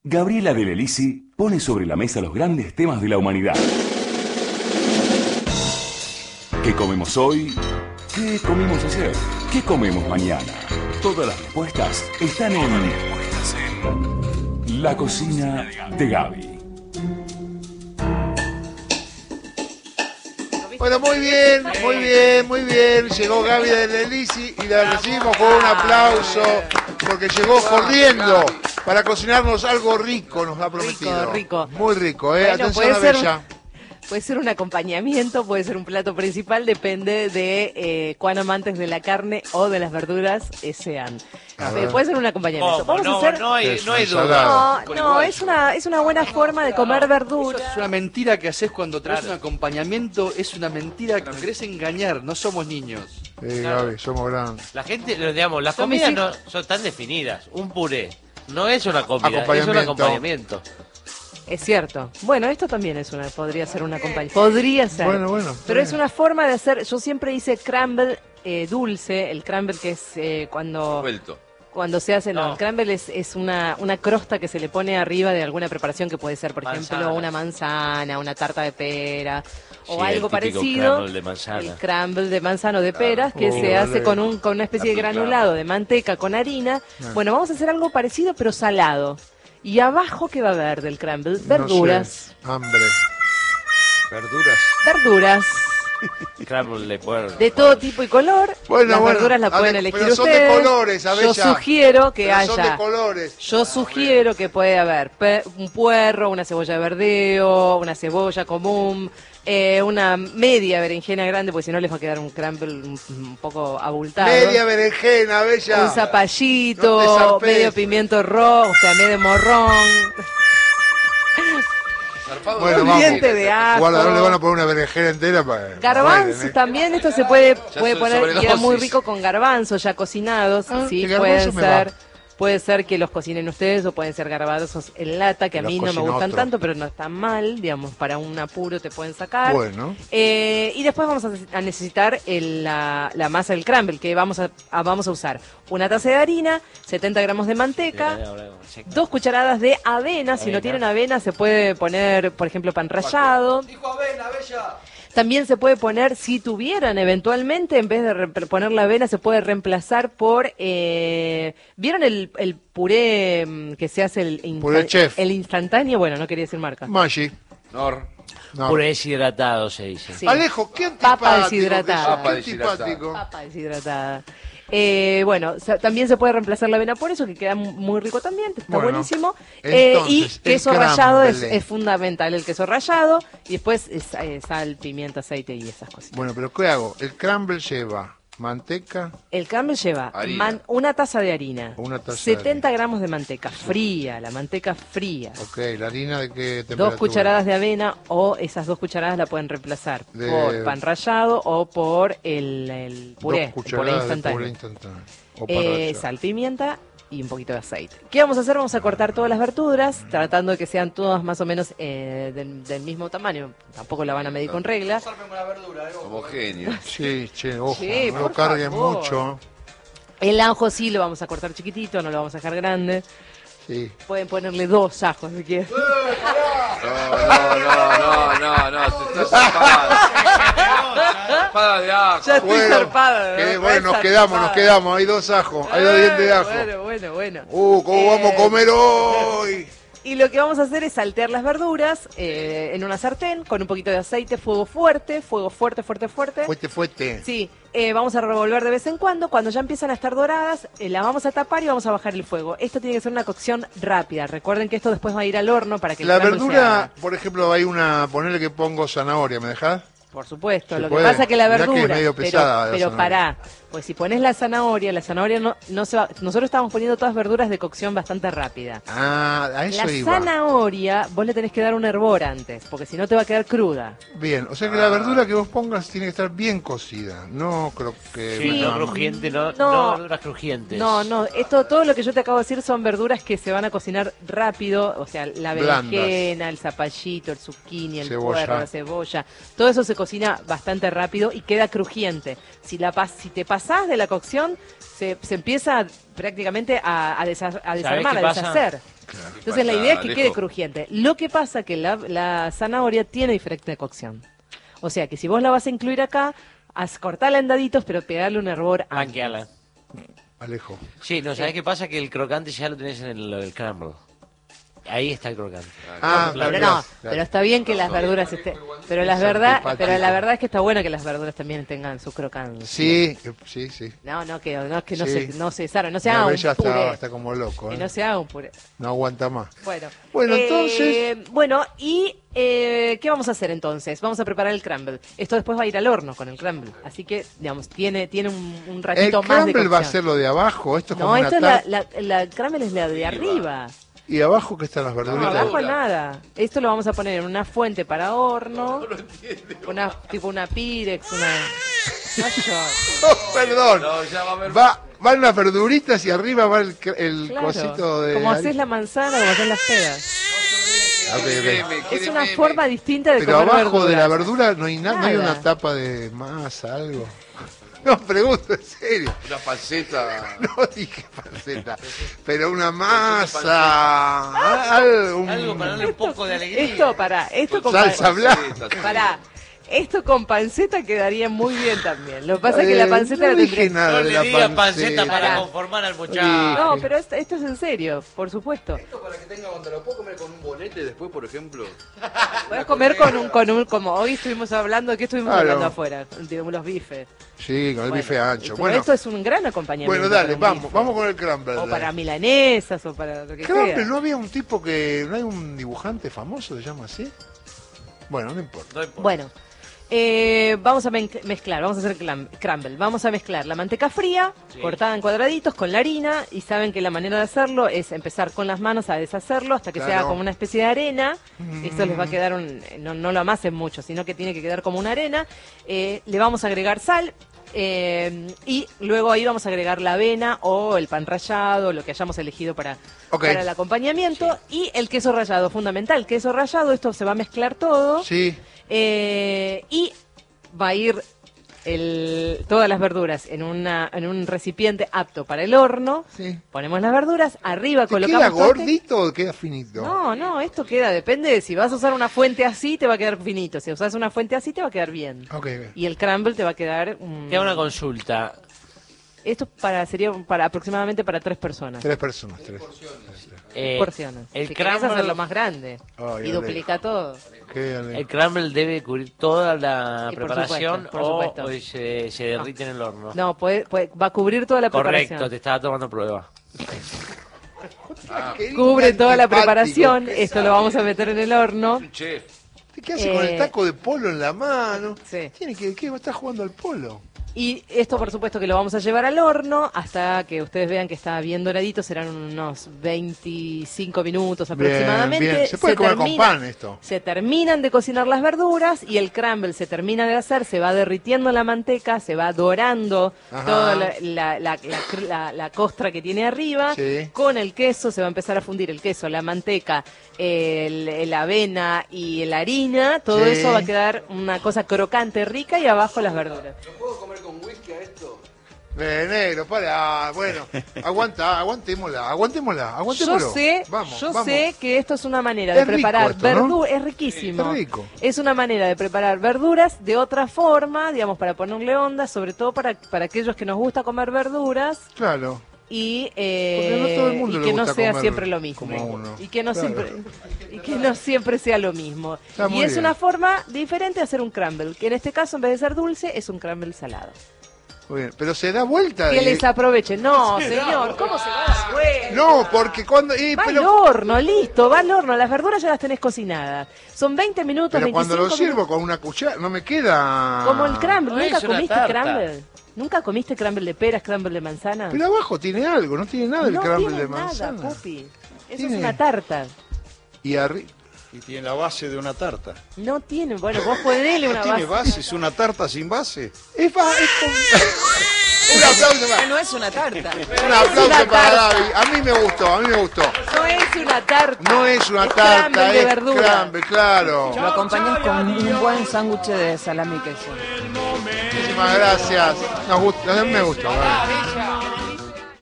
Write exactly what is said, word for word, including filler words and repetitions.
Gabriela Del Elisi pone sobre la mesa los grandes temas de la humanidad. ¿Qué comemos hoy? ¿Qué comimos ayer? ¿Qué comemos mañana? Todas las respuestas están en La Cocina de Gaby. Bueno, muy bien, muy bien, muy bien. Llegó Gaby Del Elisi y la recibimos con un aplauso porque llegó corriendo para cocinarnos algo rico, nos ha prometido. Rico, rico. Muy rico, ¿eh? Bueno, Atención a Bella. Puede ser un acompañamiento, puede ser un plato principal, depende de eh, cuán amantes de la carne o de las verduras eh, sean. Eh, puede ser un acompañamiento. ¿Cómo? Vamos No, a hacer... no hay, no hay No, duda. no, es una, es una buena forma de comer verduras. Es una mentira que haces cuando traes Claro. un acompañamiento, es una mentira que nos querés engañar, no somos niños. Sí, Claro. Gaby, somos grandes. La gente, digamos, las Son mis comidas no son tan definidas. Un puré no es una comida, es un Acompañamiento. acompañamiento. Es cierto. Bueno, esto también es una, podría ser una compañía. Podría ser. Bueno, bueno. Pero es una forma de hacer. Yo siempre hice crumble eh, dulce. El crumble que es eh, cuando Vuelto. cuando se hace. No, No. el crumble es, es una, una crosta que se le pone arriba de alguna preparación que puede ser, por ejemplo, Manzana. una manzana, una tarta de pera o Sí, algo el típico parecido. crumble de manzana. El crumble de manzana o de peras que Oh, se hace vale. con un con una especie de La picada. granulado de manteca con harina. Ah. Bueno, vamos a hacer algo parecido pero salado. Y abajo, ¿qué va a haber del crumble? Verduras. No sé, hambre. Verduras. Verduras Crumble de puerco. de todo tipo y color. Bueno, Las bueno. verduras las Ah, pueden de- elegir pero son de ustedes. colores, Yo Abella. sugiero que Pero son de haya. colores. Yo sugiero que puede haber pe- un puerro, una cebolla de verdeo, una cebolla común, eh, una media berenjena grande, porque si no les va a quedar un crumble un, un poco abultado. Media berenjena, Bella. Un zapallito, No te zarpes. medio pimiento rojo, o sea, medio morrón. Zarpado. Bueno, un vamos. diente de ajo. Guarda, no le van a poner una berenjena entera para... Garbanzos Mueren, ¿eh? también, esto se puede, Ya puede son poner, queda sobredosis. muy rico con garbanzos ya cocinados, Ah, sí, el garbanzo pueden me ser, va. puede ser que los cocinen ustedes o pueden ser garbanzos en lata, que a Los mí no me cocina gustan otro. tanto, pero no están mal, digamos, para un apuro te pueden sacar. Bueno. Eh, y después vamos a, a necesitar el- la, la masa del crumble, que vamos a, a- vamos a usar una taza de harina, setenta gramos de manteca, dos cucharadas de avena. Si no Avena. tienen avena se puede poner, por ejemplo, pan rallado. Dijo avena, Bella. También se puede poner, si tuvieran eventualmente, en vez de re- poner la avena, se puede reemplazar por... eh, ¿Vieron el, el puré mm, que se hace el, insta- Puré chef. el instantáneo? Bueno, no quería decir marca. Maggi. Nor. No. Puré deshidratado se dice. Sí. Alejo, qué Papa antipático. deshidratada. que sos, Papa qué deshidratada. antipático. Papa deshidratada. Eh, bueno, sa- también se puede reemplazar la avena por eso, que queda mu- muy rico también, está Bueno, buenísimo. Eh, y entonces, el queso rallado es, crumble. es fundamental, el queso rallado, y después es, eh, sal, pimienta, aceite y esas cosas. Bueno, pero ¿qué hago? El crumble lleva manteca, El crumble lleva Harina. man- una taza de harina, Una taza de setenta gramos de manteca fría, la manteca fría, ok, la harina de qué temperatura. dos cucharadas de avena o esas dos cucharadas la pueden reemplazar De- por pan rallado o por el, el puré, Dos el puré cucharadas instantáneo. de puré instantáneo. O para Eh, rallar. sal, pimienta y un poquito de aceite. ¿Qué vamos a hacer? Vamos a cortar todas las verduras, tratando de que sean todas más o menos eh, del, del mismo tamaño. Tampoco la van a medir con regla. Homogéneo. Sí, che, ojo, Sí, no lo por carguen favor. mucho. El ajo sí lo vamos a cortar chiquitito, no lo vamos a dejar grande. Sí. Pueden ponerle dos ajos si quieren. No, no, no, no, no, no, te estás zarpando. Zarpada de ajo. Ya estoy Bueno, zarpada. que- ¿no? bueno, nos Está quedamos, nos zarpada. quedamos. Hay dos ajos, hay dos dientes de ajo. Bueno, bueno, bueno. Uh, ¿cómo Eh, vamos a comer hoy? Y lo que vamos a hacer es saltear las verduras eh, en una sartén con un poquito de aceite, fuego fuerte, fuego fuerte, fuerte, fuerte. Fuerte, fuerte. Sí, eh, vamos a revolver de vez en cuando. Cuando ya empiezan a estar doradas, eh, la vamos a tapar y vamos a bajar el fuego. Esto tiene que ser una cocción rápida. Recuerden que esto después va a ir al horno para que el La crumble se verdura, haga. por ejemplo, hay una, ponerle que pongo zanahoria, ¿me dejás? Por supuesto, ¿Se lo puede? que pasa es que la Mirá que es verdura, medio pero, pesada la pero zanahoria. pará, pues si pones la zanahoria, la zanahoria no, no se va, nosotros estamos poniendo todas verduras de cocción bastante rápida. Ah, a eso La iba. zanahoria, vos le tenés que dar un hervor antes, porque si no te va a quedar cruda. Bien, o sea que la verdura que vos pongas tiene que estar bien cocida, no creo que... Sí, no no. crujiente, no, No. no verduras crujientes. No, no, esto, todo lo que yo te acabo de decir son verduras que se van a cocinar rápido, o sea, la Blandas. berenjena, el zapallito, el zucchini, el Cebolla. puerro, la cebolla, todo eso se cocina bastante rápido y queda crujiente. Si la pas, si te pasa pasás de la cocción, se, se empieza prácticamente a, a, desa- a desarmar, qué a pasa? deshacer. Claro. Entonces la Pasa, idea es que Alejo. quede crujiente. Lo que pasa que la, la zanahoria tiene diferente cocción. O sea que si vos la vas a incluir acá, haz cortarla en daditos, pero pegarle un hervor antes. Blanqueala. Alejo. Sí, no, ¿sabés qué pasa? Que el crocante ya lo tenés en el, el scramble. Ahí está el crocante. Ah, Pero claro, no, claro. pero está bien que las verduras estén. Pero las Es verdad, antipático. pero la verdad es que está bueno que las verduras también tengan su crocante. Sí, eh, sí, sí. No, no que no que no Sí. se no se desarme, no se No, haga un ella está, puré. está como loco, Que ¿eh? no se haga un puré. No aguanta más. Bueno, Bueno, eh, entonces- bueno, y eh, ¿qué vamos a hacer entonces? Vamos a preparar el crumble. Esto después va a ir al horno con el crumble. Así que, digamos, tiene, tiene un, un El ratito más de crumble va a cocción. ser lo de abajo, esto es como No, una esto es la, tarta. la, la crumble es la de arriba. Y abajo que están las No, verduritas. abajo nada. Esto lo vamos a poner en una fuente para horno. Una, tipo una Pirex, una... No, yo. Oh, perdón. No, ya va a haber... Va, van las verduritas y arriba va el, cr- el Claro. cosito de... Como haces la manzana, como haces las peras. Ok, ok. Meme, Es quiere una meme. forma distinta de Pero comer abajo de la verduras. verdura no hay, na- no hay Nada. una tapa de masa, algo. No, pregunto en serio. Una panceta. No dije panceta, pero una masa, algo, un- Algo para darle un poco de alegría. Esto, para, esto con salsa pan- blanca. Pará, esto con panceta quedaría muy bien también. Lo que pasa es que la Eh, panceta no la dije tendría... nada No de le la diga panceta para Pará. conformar al Sí. muchacho. No, pero esto, esto es en serio, por supuesto. Esto para que tenga onda, ¿lo puedo comer con un bonete después, por ejemplo? Puedes comer con un, con un, como hoy estuvimos hablando, ¿de qué estuvimos Claro. hablando afuera? De los bifes. Sí, con el Bueno, bife ancho. pero Bueno, esto es un gran acompañamiento. bueno, dale, para un vamos, bife. vamos con el crumble. O para milanesas, o para lo que Crumble, sea. ¿no había un tipo que, no hay un dibujante famoso, se llama así? Bueno, no importa. No importa. Bueno, eh, vamos a men- mezclar, vamos a hacer clam- crumble. Vamos a mezclar la manteca fría, Sí. cortada en cuadraditos, con la harina. Y saben que la manera de hacerlo es empezar con las manos a deshacerlo hasta que Claro. sea como una especie de arena. Esto les va a quedar un... No, no lo amasen mucho, sino que tiene que quedar como una arena. Eh, le vamos a agregar sal. eh, y luego ahí vamos a agregar la avena o el pan rallado, lo que hayamos elegido para, Ok. para el acompañamiento. Y el queso rallado, fundamental. Queso rallado, esto se va a mezclar todo. Sí, Eh, y va a ir el- todas las verduras en, una, en un recipiente apto para el horno. sí. Ponemos las verduras, arriba ¿Te colocamos... queda todo el que- gordito o queda finito? No, no, esto queda, depende de si vas a usar una fuente así, te va a quedar finito. Si usas una fuente así, te va a quedar bien. Ok, bien. Y el crumble te va a quedar... mm, Queda una consulta. esto para sería para aproximadamente para tres personas. Tres personas, tres. Eh, Porciones. El si querés crumble, hacerlo más grande Ay, y Ale. duplica todo. Qué ale- el crumble debe cubrir toda la Y por preparación supuesto, por o, supuesto. o se, se derrite en el horno. No, puede, puede- va a cubrir toda la Correcto, preparación. te estaba tomando prueba. Qué Cubre toda la antipático. preparación, esto lo vamos a meter en el horno. Un chef. ¿Qué hace con el Eh, taco de polo en la mano? sí. Tiene que, ¿qué? ¿Va a estar jugando al polo? Y esto por supuesto que lo vamos a llevar al horno hasta que ustedes vean que está bien doradito, serán unos veinticinco minutos aproximadamente. Bien, bien. Se puede comer con pan esto. Se terminan de cocinar las verduras y el crumble se termina de hacer, se va derritiendo la manteca, se va dorando Ajá. toda la, la- la- la cr- la- la costra que tiene arriba. Sí. Con el queso se va a empezar a fundir el queso, la manteca, el, la avena y la harina. Todo Sí. eso va a quedar una cosa crocante, rica y abajo las verduras. ¿Lo puedo comer con whisky a esto? Eh, negro, para, bueno, aguanta, aguantémosla, aguantémosla, aguantémoslo. Yo sé, vamos, yo vamos. sé que esto es una manera Es de rico preparar esto, ¿no? verduras, es riquísimo. Es rico. Es una manera de preparar verduras de otra forma, digamos, para ponerle onda, sobre todo para, para aquellos que nos gusta comer verduras Claro. y, eh, Porque no todo el mundo y le que no gusta sea comer siempre lo mismo. como uno. Y que no Claro. siempre y que no siempre sea lo mismo. Está Y muy es bien. una forma diferente de hacer un crumble, que en este caso en vez de ser dulce es un crumble salado. Muy bien, pero se da vuelta. Que y- les aprovechen. No, señor, ¿cómo se va a dar vuelta? No, porque cuando... y, Va al pero horno, listo, va al horno. Las verduras ya las tenés cocinadas. Son veinte minutos, pero veinticinco cuando lo sirvo minutos. con una cuchara, no me queda... Como el crumble. No ¿Nunca es una comiste tarta. crumble? ¿Nunca comiste crumble de peras, crumble de manzana? Pero abajo tiene algo, no tiene nada el no crumble tiene de nada, manzana. Pupi. Eso Tiene- es una tarta. Y arriba... Y tiene la base de una tarta. No tiene, bueno, vos ponele una ¿Tiene base. base? ¿Es una tarta sin base? Es, va- es con... un aplauso para... No es una tarta. Un aplauso una para tarta. Gaby. A mí me gustó, a mí me gustó. No es una tarta. No es una es tarta, crumble de es verdura. crumble, claro. Lo acompañas con un buen sándwich de salami y queso. Muchísimas gracias. Nos gusta, me gustó. Gaby.